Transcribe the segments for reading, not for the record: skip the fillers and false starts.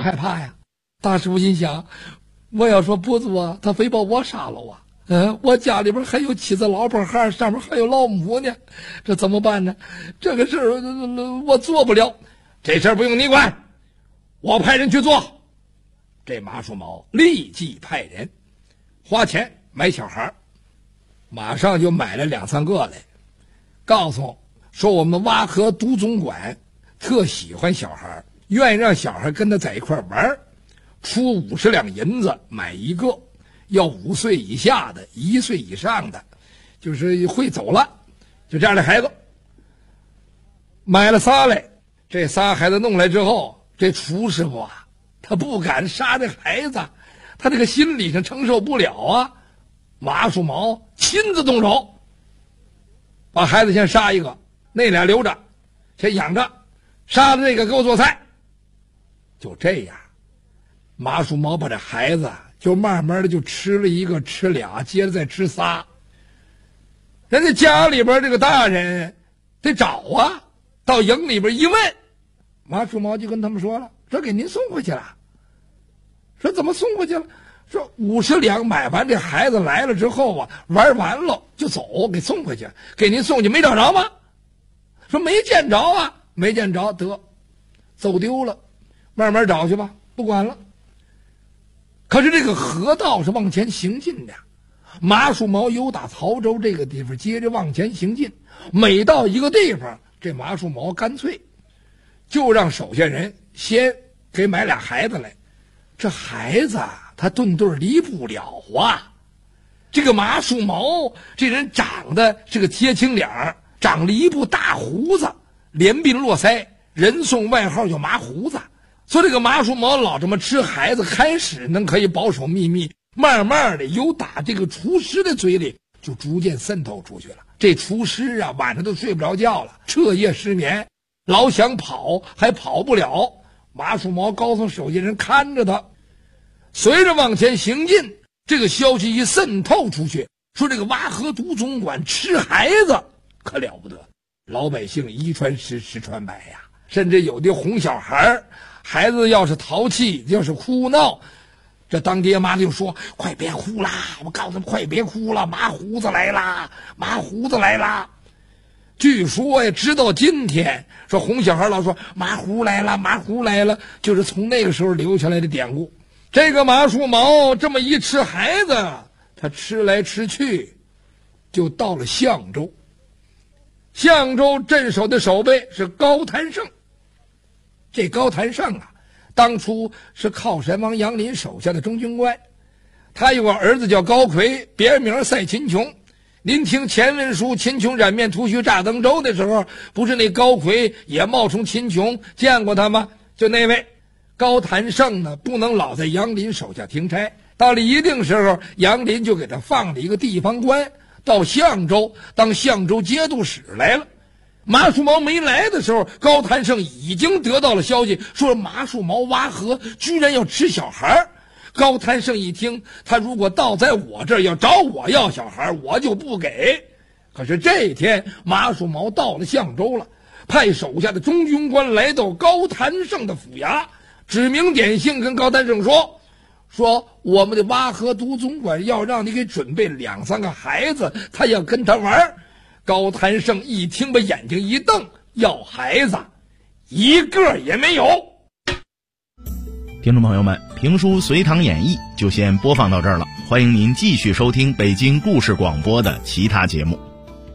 害怕呀。大师傅心想，我要说不做，他非把我杀了啊！我家里边还有妻子老婆孩，上面还有老母呢，这怎么办呢？这个事儿我做不了，这事儿不用你管，我派人去做。这马树毛立即派人花钱买小孩，马上就买了2、3个来，告诉说我们洼河都总管特喜欢小孩，愿意让小孩跟他在一块玩，出50两银子买一个，要5岁以下的，1岁以上的，就是会走了，就这样的孩子。买了仨来，这仨孩子弄来之后，这厨师傅啊，他不敢杀这孩子，他这个心理上承受不了啊。马树毛亲自动手，把孩子先杀一个，那俩留着，先养着，杀了这个给我做菜。就这样，马树毛把这孩子就慢慢的就吃了1个，吃俩，接着再吃仨。人家家里边这个大人得找啊，到营里边一问，马树毛就跟他们说了，说给您送回去了。说怎么送回去了？说50两买完，这孩子来了之后啊，玩完了就走，给送回去，给您送去，没找着吗？说没见着啊，没见着，得走丢了，慢慢找去吧，不管了。可是这个河道是往前行进的，马树毛由打曹州这个地方接着往前行进，每到一个地方，这马树毛干脆就让手下人先给买俩孩子来。这孩子他顿顿离不了啊。这个马树毛这人长得是个贴青脸，长了一部大胡子，连鬓络腮，人送外号叫麻胡子。所以这个马树毛老这么吃孩子，开始能可以保守秘密，慢慢的由打这个厨师的嘴里就逐渐渗透出去了。这厨师啊，晚上都睡不着觉了，彻夜失眠，老想跑还跑不了。马树毛告诉手下人看着他。随着往前行进，这个消息一渗透出去，说这个洼河都总管吃孩子可了不得，老百姓一传十，十传百呀，甚至有的哄小孩，孩子要是淘气，要是哭闹，这当爹妈就说快别哭啦，我告诉他们快别哭了，马胡子来啦，马胡子来啦。据说呀，直到今天，说哄小孩老说马胡来了，马胡来了，就是从那个时候留下来的典故。这个马树毛这么一吃孩子，他吃来吃去就到了相州。相州镇守的守备是高谭胜。这高谭胜啊，当初是靠山王杨林手下的中军官，他有个儿子叫高魁，别名赛秦琼。您听前文书秦琼染面屠须炸登州的时候，不是那高魁也冒充秦琼，见过他吗？就那位高谭胜呢，不能老在杨林手下停差，到了一定时候，杨林就给他放了一个地方官，到相州当相州节度使来了。马树毛没来的时候，高谭胜已经得到了消息，说马树毛挖河居然要吃小孩。高谭胜一听，他如果倒在我这儿要找我要小孩，我就不给。可是这一天马树毛到了相州了，派手下的中军官来到高谭胜的府衙，指名点姓跟高谭胜说我们的洼河都总管要让你给准备2、3个孩子，他要跟他玩。高谭胜一听，把眼睛一瞪，要孩子一个也没有。 听众朋友们，评书《隋唐演义》就先播放到这儿了，欢迎您继续收听北京故事广播的其他节目。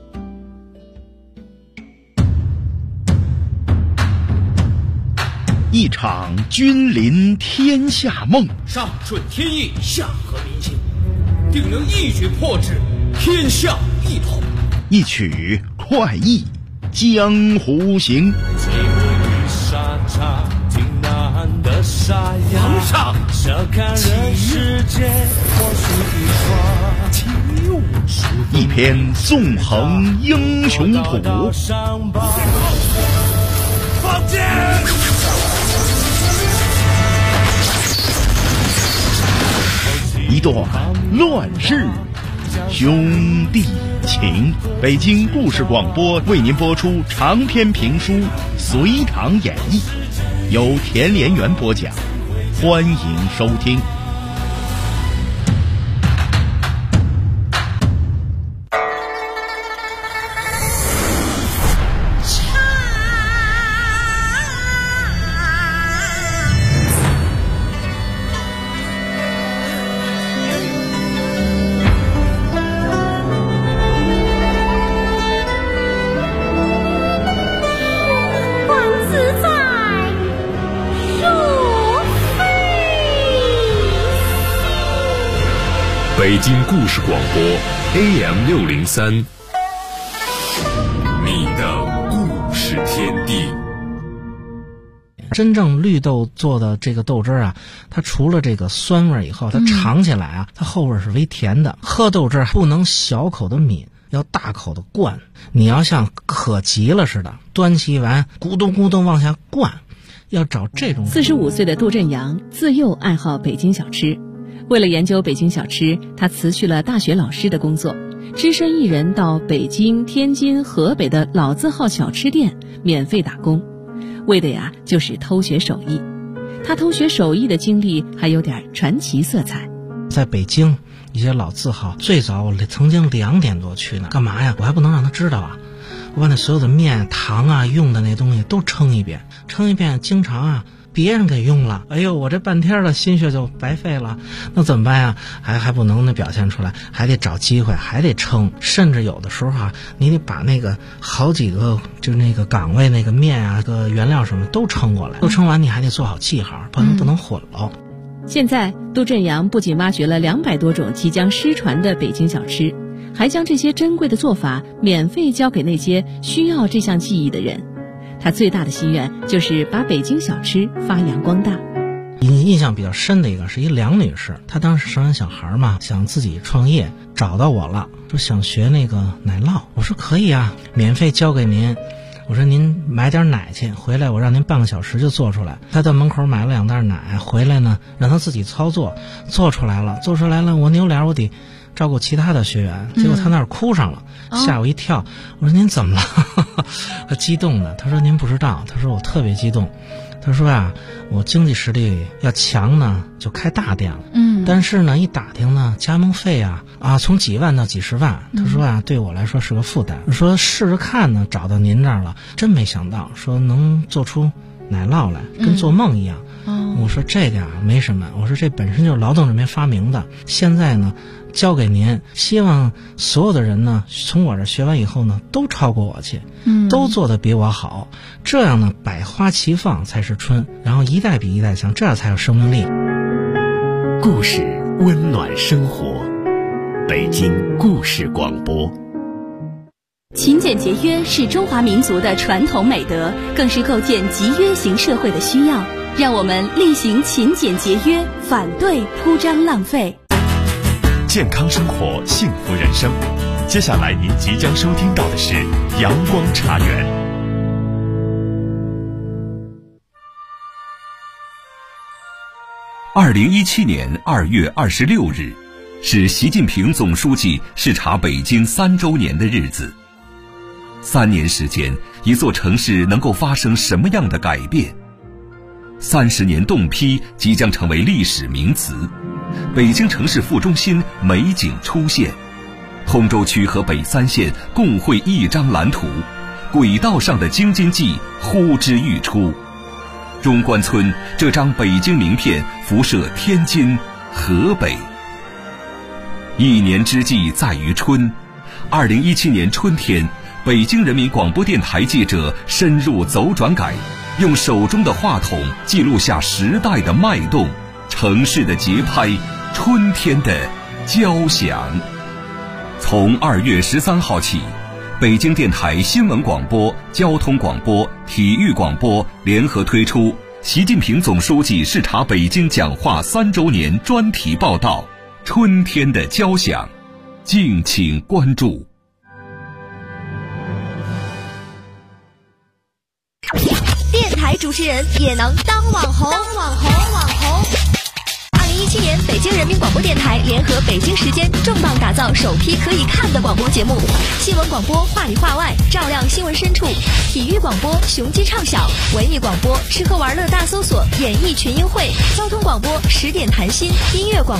一场君临天下梦， 上顺天意，下合民心，定能一举破之，天下一统。 一曲快意江湖行。 皇上， 一篇纵横英雄谱， 放箭！ 一段乱世兄弟情。北京故事广播为您播出长篇评书《隋唐演义》，由田连元播讲， 欢迎收听。 北京故事广播 AM603， 你的故事天地。 真正绿豆做的这个豆汁啊，它除了这个酸味以后，它尝起来啊，它后味是微甜的。喝豆汁不能小口的抿，要大口的灌。你要像渴急了似的，端起一碗咕咚咕咚往下灌，要找这种。 45岁的杜振阳自幼爱好北京小吃。为了研究北京小吃，他辞去了大学老师的工作，只身一人到北京、天津、河北的老字号小吃店免费打工，为的呀就是偷学手艺。他偷学手艺的经历还有点传奇色彩。 在北京一些老字号，最早我曾经2点多去呢，干嘛呀？我还不能让他知道啊！我把那所有的面、糖啊、用的那东西都称一遍，经常啊别人给用了，哎呦，我这半天的心血就白费了，那怎么办呀？还不能表现出来，还得找机会，还得称，甚至有的时候啊，你得把那个好几个就那个岗位那个面啊、个原料什么都称过来，都称完你还得做好记号，不能混了。 现在杜振阳不仅挖掘了200多种即将失传的北京小吃，还将这些珍贵的做法免费交给那些需要这项技艺的人。他最大的心愿就是把北京小吃发扬光大。 印象比较深的一个是一梁女士，她当时生完小孩嘛，想自己创业，找到我了，说想学那个奶酪。我说可以啊，免费交给您。我说您买点奶去，回来我让您半个小时就做出来。她到门口买了2袋奶，回来呢让她自己操作，做出来了，我扭脸我得照顾其他的学员，结果他那儿哭上了，吓我一跳。我说您怎么了？他激动的，他说您不知道，他说我特别激动，他说啊，我经济实力要强呢，就开大店了。但是呢，一打听呢，加盟费啊从几万到几十万，他说啊，对我来说是个负担。我说试试看呢，找到您这儿了，真没想到说能做出奶酪来，跟做梦一样。我说这个啊没什么，我说这本身就是劳动人民发明的，现在呢交给您，希望所有的人呢从我这学完以后呢都超过我去，都做得比我好，这样呢百花齐放才是春，然后一代比一代强，这样才有生命力。 故事温暖生活，北京故事广播。 勤俭节约是中华民族的传统美德，更是构建集约型社会的需要。让我们力行勤俭节约，反对铺张浪费。 健康生活，幸福人生。接下来您即将收听到的是阳光茶园。2017年2月26日，是习近平总书记视察北京3周年的日子。3年时间，一座城市能够发生什么样的改变？30年冻批即将成为历史名词，北京城市副中心美景出现，通州区和北3县共绘一张蓝图，轨道上的京津冀呼之欲出。中关村这张北京名片辐射天津、河北。一年之计在于春，2017年春天，北京人民广播电台记者深入走转改，用手中的话筒记录下时代的脉动，城市的节拍，春天的交响。从2月13号起，北京电台新闻广播、交通广播、体育广播联合推出习近平总书记视察北京讲话3周年专题报道《春天的交响》，敬请关注。 电台主持人也能当网红。2017年北京京人民广播电台联合北京时间重磅打造首批可以看的广播节目，新闻广播话里话外，照亮新闻深处；体育广播雄鸡唱晓，文艺广播吃喝玩乐大搜索，演艺群英会；交通广播10点谈心，音乐广播